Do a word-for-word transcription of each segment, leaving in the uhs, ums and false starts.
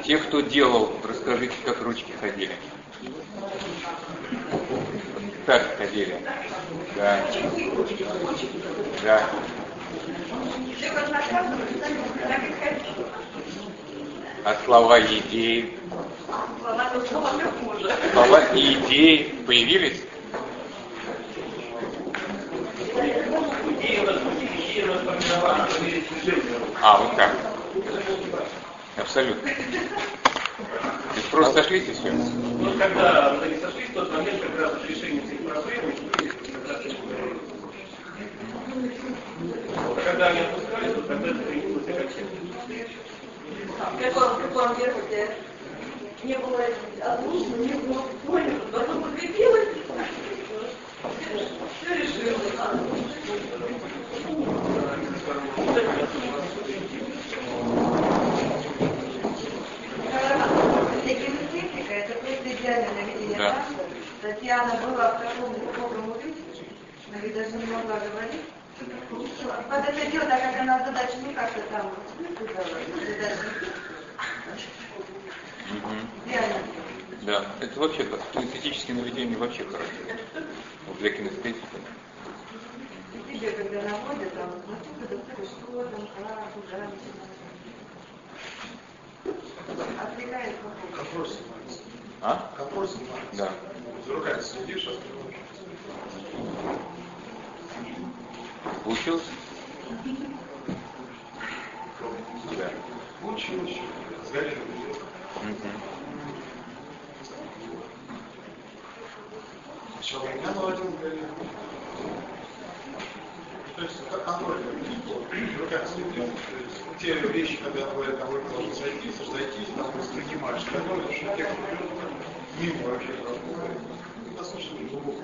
Те, кто делал, расскажите, как ручки ходили. Так ходили. Да. Да. А слова и идеи? Слова и идеи появились? А, вот так. Абсолютно. То есть просто сошлись и все. Ну, когда они сошлись, в тот момент как раз решение этих проблем, когда они отпускали, то тогда это появилось окончательно. В каком, в каком версии не было озвучено, не было понято, потом закрепилось, все решилось. Генетика — это просто идеальное наведение да. танца. Татьяна была в таком глубоком увидении, но ведь даже не могла говорить. Вот это дело, так как она задачу не как-то там сказала, реально. Да, это вообще как кинестетические наведения вообще хорошо. Вот для кинестетики. И тебе, когда наводят, там, насколько до что там, как, куда, отвлекает вопрос. Вопрос. А? Вопрос. Да. За руками следишь, Получилось? Да. Получилось. Сгорели. Сначала меня наводил Галина. То есть контроль руками следишь. То есть те вещи, когда говорят, а вы должны сойтись, разойтись, там воспринимаешь, контроль, что те, мимо вообще проходит. Достаточно глубоко.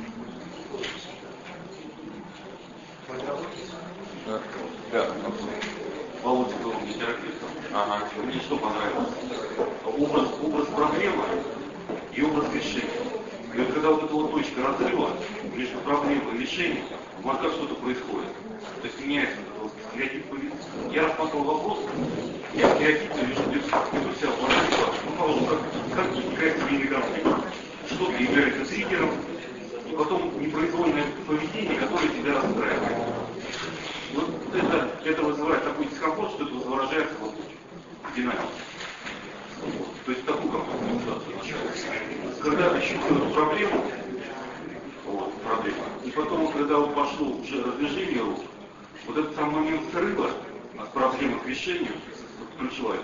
Да. Да. Володя был терапевтом. Ага. Мне что понравилось? Образ, образ проблемы и образ решения. И вот когда вот эта вот точка разрыва между проблемой и решением, в мозгах что-то происходит. То есть меняется вот этот стереотип поведения. Я рассматривал вопрос, я стереотипно вижу, веду себя в мозгах, ну, положим, как, как возникает семейный конфликт. Что-то является триггером, и потом непроизвольное поведение, которое тебя расстраивает. Вот это, это вызывает такой дискомфорт, что это выражается вот в динамике. То есть такую какую-то ситуацию. Когда ощутил проблему, вот, проблема, и потом, когда вот пошло уже размежение рук, вот этот самый момент срыва от проблемы к решению, ключевая.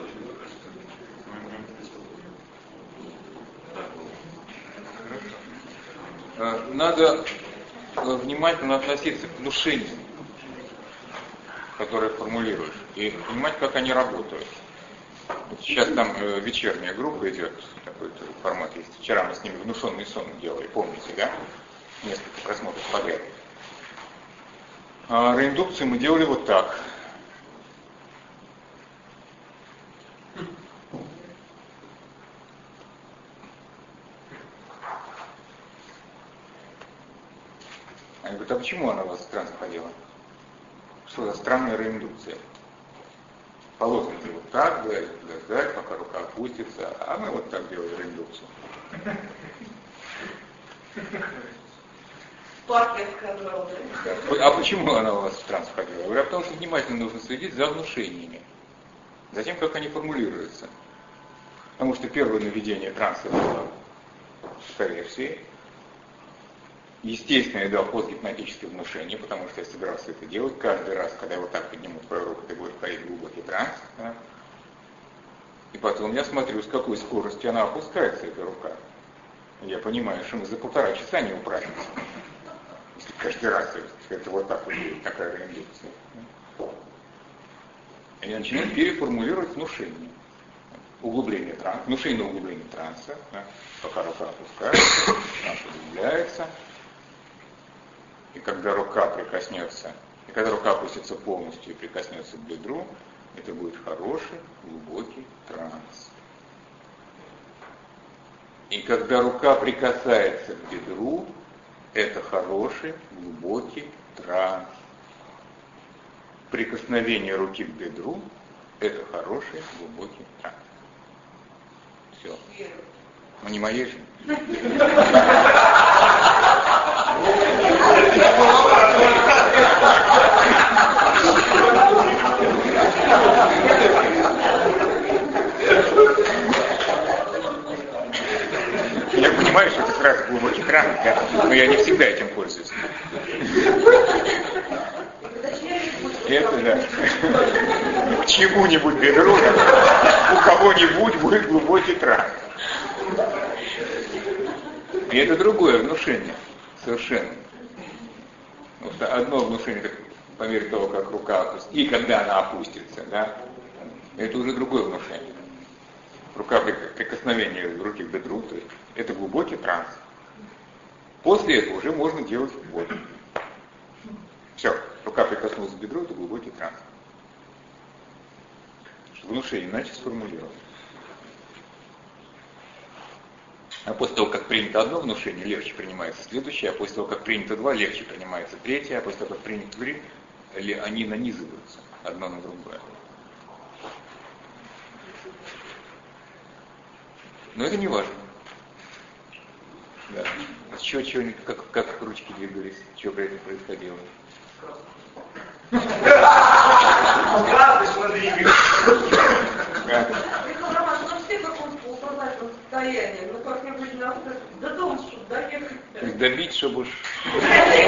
Надо внимательно относиться к внушениям, которые формулируешь, и понимать, как они работают. Вот сейчас там э, вечерняя группа идет, такой формат есть. Вчера мы с ними внушенный сон делали, помните, да? Несколько просмотров подряд. А реиндукцию мы делали вот так. Они говорят, а почему она у вас странно ходила? Что за странная реиндукция? Положено вот так, ждать, ждать, пока рука опустится, а мы вот так делаем реиндукцию. Парк сказал, да. А почему она у вас в транс ходила? Я говорю, потому что внимательно нужно следить за внушениями, за тем, как они формулируются. Потому что первое наведение транса было в версии. Естественно, я дал постгипнотическое внушение, потому что я собирался это делать. Каждый раз, когда я вот так подниму твою руку, ты будешь входить в глубокий транс. Да? И потом я смотрю, с какой скоростью она опускается, эта рука. Я понимаю, что мы за полтора часа не управимся. Если каждый раз это вот так вот будет, такая реиндукция. И я начинаю переформулировать внушение. Углубление транса, внушение углубления транса. Да? Пока рука опускается, транс углубляется. И когда рука прикоснется, и когда рука опустится полностью и прикоснется к бедру, это будет хороший, глубокий транс. И когда рука прикасается к бедру, это хороший, глубокий транс. Прикосновение руки к бедру – это хороший, глубокий транс. Все. Ну не моей же. Я понимаю, что это как раз глубокий транс, да? Но я не всегда этим пользуюсь. Это да. К чему-нибудь бедру, у кого-нибудь будет глубокий транс. И это другое внушение. Совершенно. Вот одно внушение, как по мере того, как рука опустится, и когда она опустится, да, это уже другое внушение. Рука прикосновение руки к бедру, то есть это глубокий транс. После этого уже можно делать вот. Все, рука прикоснулась к бедру, это глубокий транс. Внушение иначе сформулировано. А после того, как принято одно внушение, легче принимается следующее, а после того, как принято два, легче принимается третье, а после того, как принято три, они нанизываются одно на другое. Но это не важно. Да. С чего, чего, как, как ручки двигались, что при этом происходило? Красный, смотри. Состояние, ну как-нибудь надо до дома, чтобы доехать. То есть добить, чтобы уж... До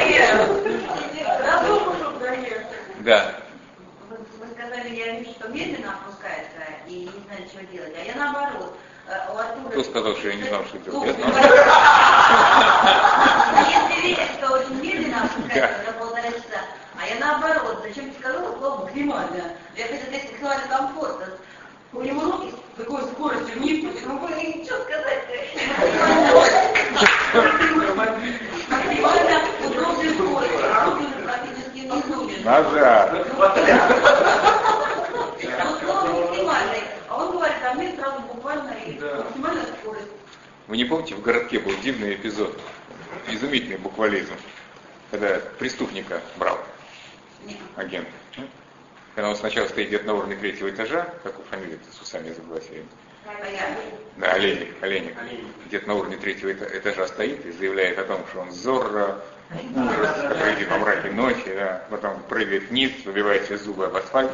дома, чтобы доехать. Да. Вы, вы сказали, я вижу, что медленно опускается и не знаю, что делать. А я наоборот. У Артура... Кто сказал, что я не знал, что делать? Если видишь, что очень медленно опускается за полтора часа, а я наоборот, зачем ты сказала слово максимально? Я хочу сказать сексуально комфортно. У него руки с такой скоростью вниз, ну вы ничего сказать-то. Максимально удобной скоростью, а руки практически внизу. Назад. Максимальный. А он говорит, а мне сразу буквально и максимальная скорость. Вы не помните, в городке был дивный эпизод, изумительный буквализм, когда преступника брал агент. Когда он сначала стоит где-то на уровне третьего этажа, как у фамилии-то с усами загласили. Да, Олейник, Олейник. Где-то на уровне третьего этажа стоит и заявляет о том, что он Зорро, ужас, который видит во мраке ночи, да. Потом прыгает вниз, выбивает себе зубы об асфальт,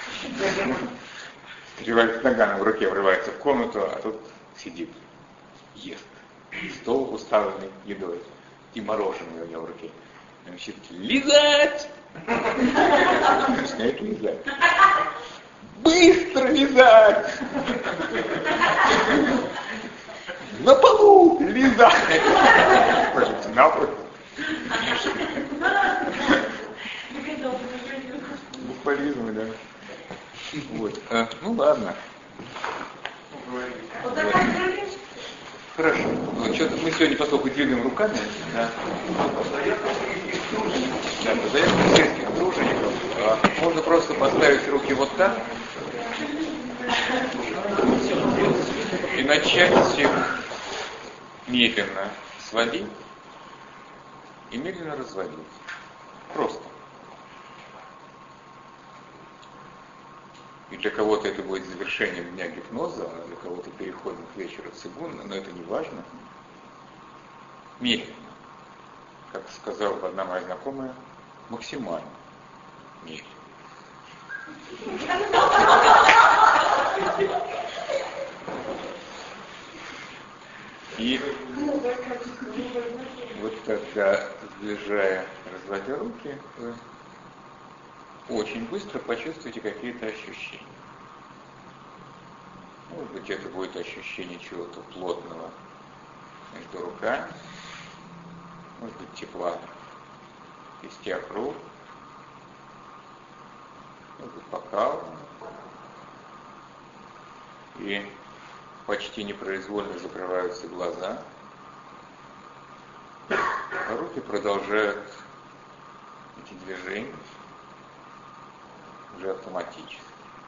стревает наганом в руке, врывается в комнату, а тут сидит, ест. Стол уставленный едой и мороженое у него в руке. Он сидит, лизать! Начинает лизать. Быстро лизать! На полу лизать! Пожалуйста, на пол. Буквализм, да. Вот. А, ну ладно. Вот. Хорошо. Ну, что-то мы сегодня, поскольку двигаем руками, да, да, по заявкам сельских тружеников, а, можно просто поставить руки вот так и начать их медленно сводить и медленно разводить. Просто. И для кого-то это будет завершением дня гипноза, а для кого-то переходом к вечеру цигуна, но это не важно. Медленно. Как сказала одна моя знакомая, максимально медленно. И вот когда, сближая, разводя руки, вы очень быстро почувствуете какие-то ощущения. Может быть, это будет ощущение чего-то плотного между руками, может быть, тепла в кистях рук, может быть, покалывания. И почти непроизвольно закрываются глаза, а руки продолжают эти движения уже автоматически.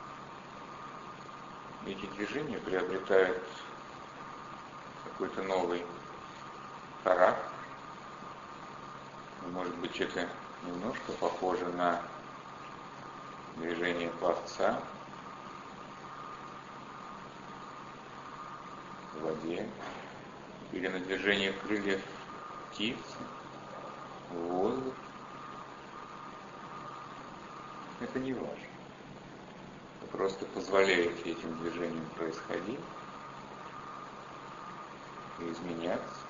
Эти движения приобретают какой-то новый характер. Может быть, это немножко похоже на движение пловца. в воде, или на движение крыльев птицы, в воздух. Это не важно. Вы просто позволяете этим движениям происходить и изменяться.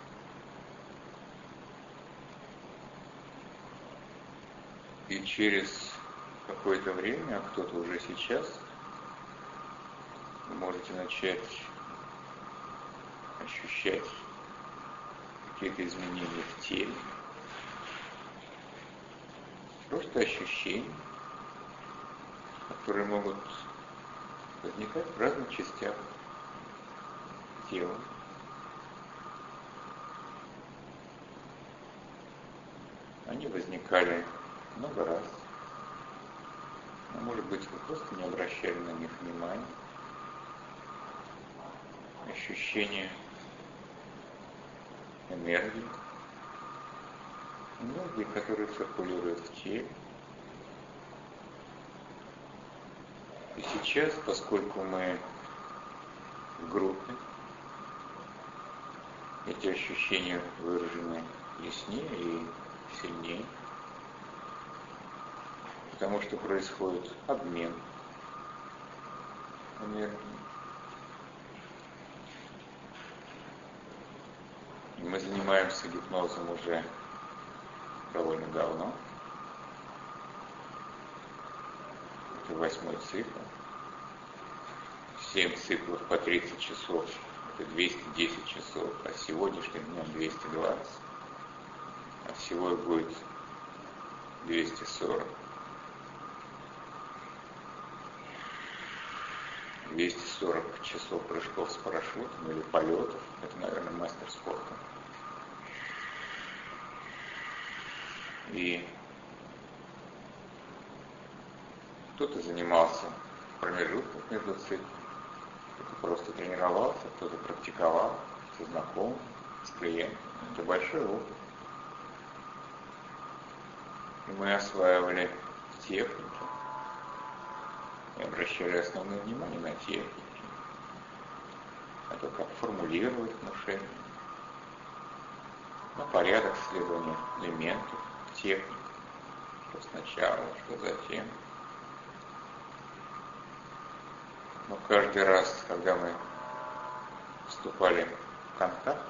И через какое-то время, а кто-то уже сейчас, вы можете начать ощущать какие-то изменения в теле. Просто ощущения, которые могут возникать в разных частях тела. Они возникали много раз. А может быть, вы просто не обращали на них внимания. Ощущение энергии, энергии, которая циркулирует в теле. И сейчас, поскольку мы в группе, эти ощущения выражены яснее и сильнее, потому что происходит обмен энергией. И мы занимаемся гипнозом уже довольно давно. Это восьмой цикл. Семь циклов по тридцать часов. Это двести десять часов. А сегодняшним днем двести двадцать. А всего их будет двести сорок. двести сорок часов прыжков с парашютом или полетов. Это, наверное, мастер спорта. И кто-то занимался в промежутках между циклами, кто-то просто тренировался, кто-то практиковал со знакомым, с клиентом. Это большой опыт. И мы осваивали техники и обращали основное внимание на техники, на то, как формулировать внушение, на порядок следования элементов, техник, что сначала, что затем. Но каждый раз, когда мы вступали в контакт,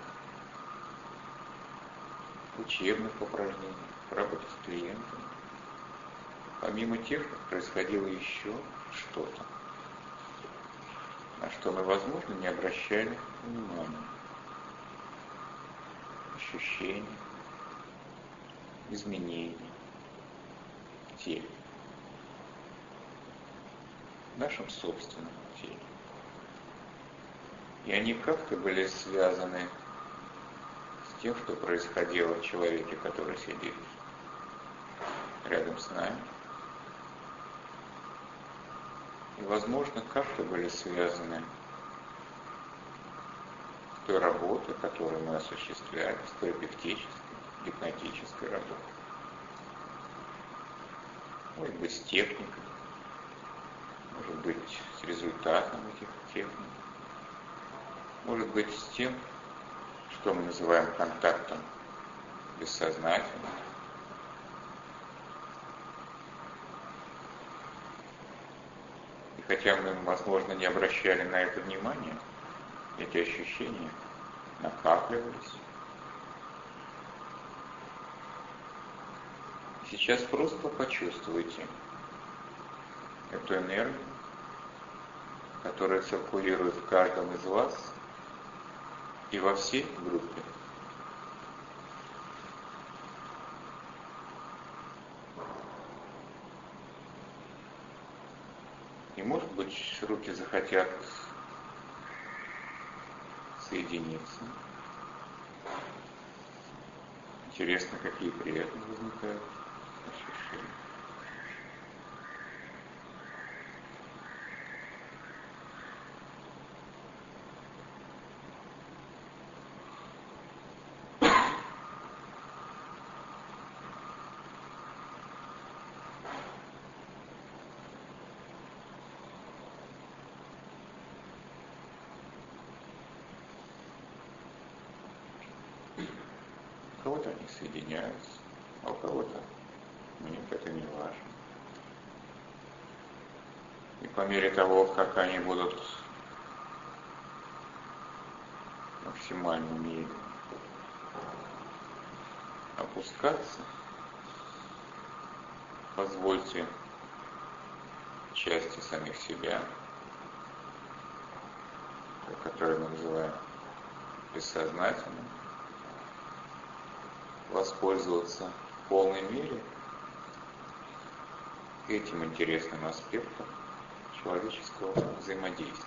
в учебных упражнениях, в работе с клиентами, помимо техник происходило еще что-то, на что мы, возможно, не обращали внимания. Ощущения, изменения в теле, в нашем собственном теле. И они как-то были связаны с тем, что происходило в человеке, который сидит рядом с нами. И, возможно, как-то были связаны с той работой, которую мы осуществляли, с терапевтической, гипнотической работой. Может быть, с техникой, может быть, с результатом этих техник, может быть, с тем, что мы называем контактом бессознательным. И хотя мы, возможно, не обращали на это внимания, эти ощущения накапливались. Сейчас просто почувствуйте эту энергию, которая циркулирует в каждом из вас и во всей группе. И, может быть, руки захотят соединиться. Интересно, какие при этом возникают ощущения. У кого-то они соединяются, а у кого-то нет, это не важно. И по мере того, как они будут в максимальной мере опускаться, позвольте части самих себя, которые мы называем бессознательным, воспользоваться в полной мере этим интересным аспектом человеческого взаимодействия,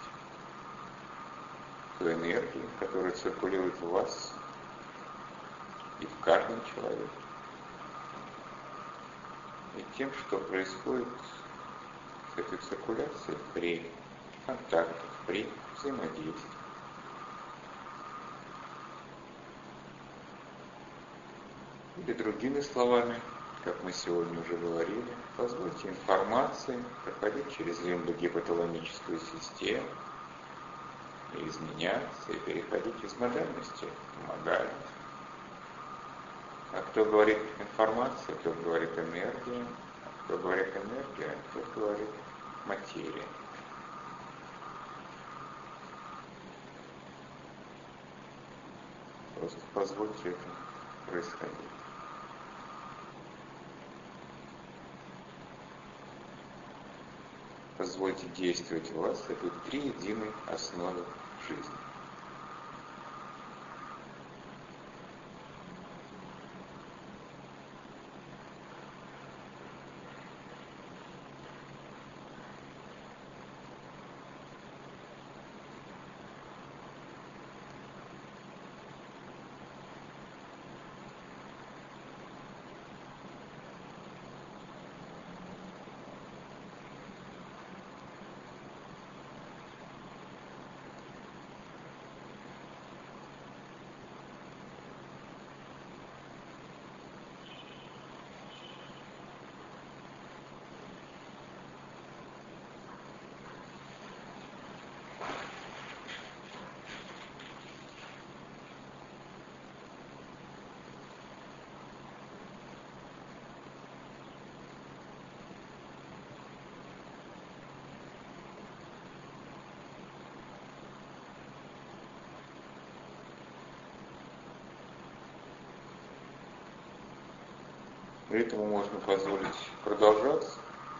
той энергии, которая циркулирует в вас и в каждом человеке, и тем, что происходит с этой циркуляцией при контактах, при взаимодействии. Или другими словами, как мы сегодня уже говорили, позвольте информации проходить через лимбо-гипоталамическую систему и изменяться, и переходить из модальности в модальность. А кто говорит информация, тот говорит энергия, а кто говорит энергия, тот говорит материя. Просто позвольте этому происходить. Позвольте действовать в вас этой триединой основе жизни. Этому можно позволить продолжаться.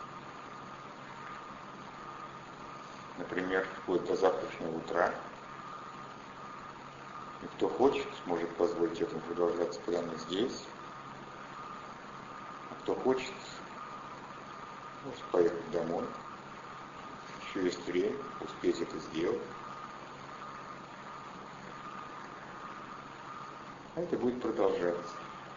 Например, вплоть до завтрашнего утра. И кто хочет, может позволить этому продолжаться прямо здесь. А кто хочет, может поехать домой. Еще есть время успеть это сделать. А это будет продолжаться.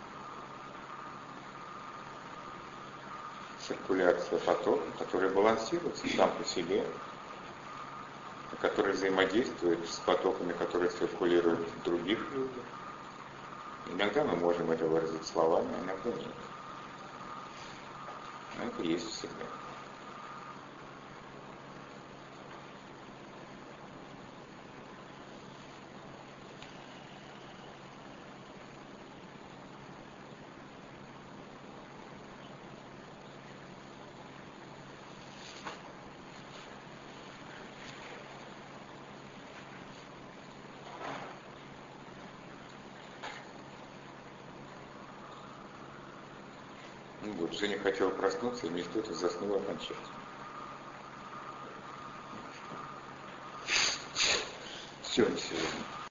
Циркуляция потока, который балансируется сам по себе, который взаимодействует с потоками, которые циркулируют в других людях. Иногда мы можем это выразить словами, а иногда нет. Но это есть всегда. Вот, Женя хотела проснуться, и вместо этого заснула окончательно. Все на сегодня.